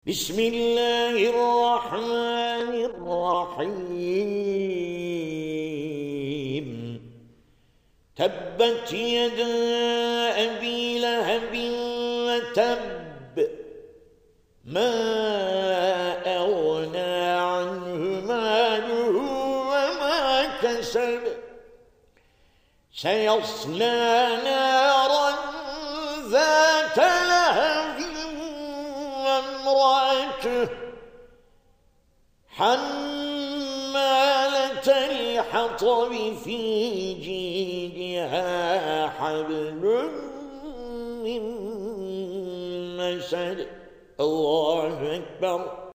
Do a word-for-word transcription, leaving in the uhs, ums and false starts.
بسم الله الرحمن الرحيم تبت يدا أبي لهب وتب ما أغنى عنه ماله وما كسب سيصلى نارا ذات لهب وامرأته حمالة الحطب في جيدها حبل من مسد. الله أكبر.